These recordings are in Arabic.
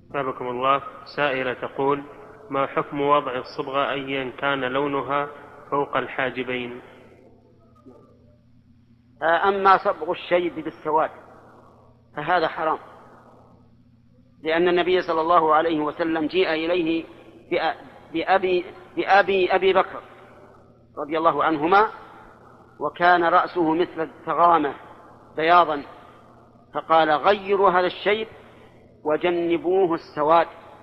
أثابكم الله. سائلة تقول: ما حكم وضع الصبغة أيا كان لونها فوق الحاجبين؟ أما صبغ الشيب بالسواد فهذا حرام، لأن النبي صلى الله عليه وسلم جيء إليه بأبي بكر رضي الله عنهما، وكان رأسه مثل الثغامة بياضا، فقال: غيروا هذا الشيب وجنبوه السواد.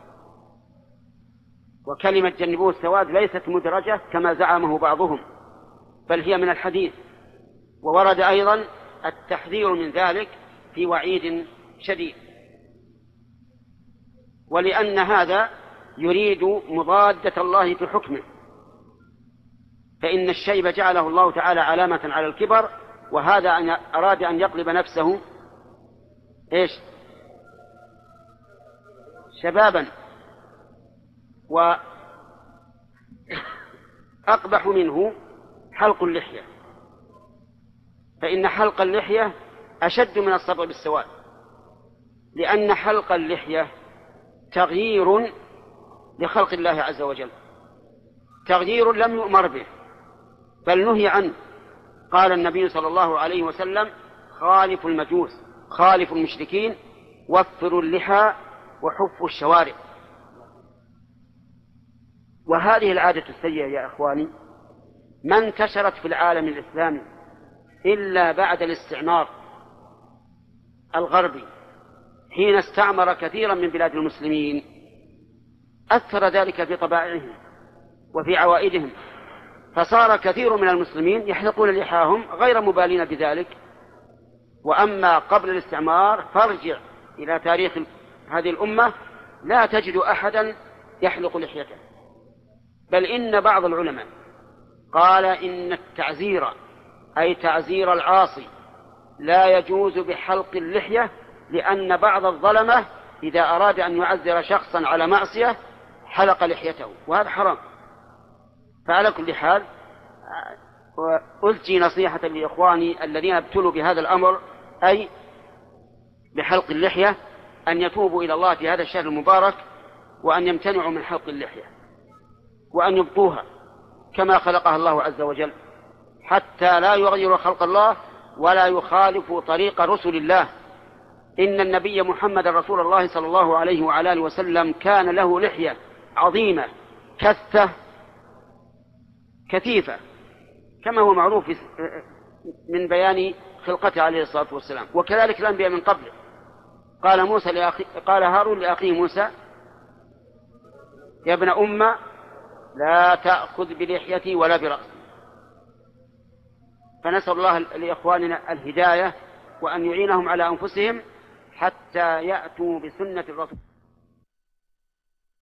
وكلمة جنبوه السواد ليست مدرجة كما زعمه بعضهم، بل هي من الحديث، وورد أيضا التحذير من ذلك في وعيد شديد. ولأن هذا يريد مضادة الله في حكمه، فإن الشيب جعله الله تعالى علامة على الكبر، وهذا أراد أن يقلب نفسه شبابا. وأقبح منه حلق اللحية، فإن حلق اللحية أشد من الصبغ بالسواد، لأن حلق اللحية تغيير لخلق الله عز وجل، تغيير لم يؤمر به بل نهي عنه. قال النبي صلى الله عليه وسلم: خالفوا المجوس، خالفوا المشركين، وفروا اللحى وحفوا الشوارب. وهذه العادة السيئة يا إخواني ما انتشرت في العالم الإسلامي إلا بعد الاستعمار الغربي، حين استعمر كثيرا من بلاد المسلمين، أثر ذلك في طبائعهم وفي عوائدهم، فصار كثير من المسلمين يحلقون لحاهم غير مبالين بذلك. وأما قبل الاستعمار فارجع إلى تاريخ هذه الأمة لا تجد أحدا يحلق لحيته، بل إن بعض العلماء قال إن التعزير أي تعزير العاصي لا يجوز بحلق اللحية، لأن بعض الظلمة إذا أراد أن يعزر شخصا على معصية حلق لحيته، وهذا حرام. فعلى كل حال ألجي نصيحة لإخواني الذين ابتلوا بهذا الأمر، أي بحلق اللحية، أن يتوبوا إلى الله في هذا الشهر المبارك، وأن يمتنعوا من حلق اللحية، وأن يبقوها كما خلقها الله عز وجل، حتى لا يغيروا خلق الله ولا يخالفوا طريق رسل الله. إن النبي محمد رسول الله صلى الله عليه وعلى آله وسلم كان له لحية عظيمة كثة كثيفة، كما هو معروف من بيان خلقته عليه الصلاة والسلام. وكذلك الأنبياء من قبله. قال هارون لأخيه موسى: يا ابن أمة لا تأخذ بلحيتي ولا برأسي. فنسأل الله لإخواننا الهداية، وأن يعينهم على أنفسهم حتى يأتوا بسنة الرسول.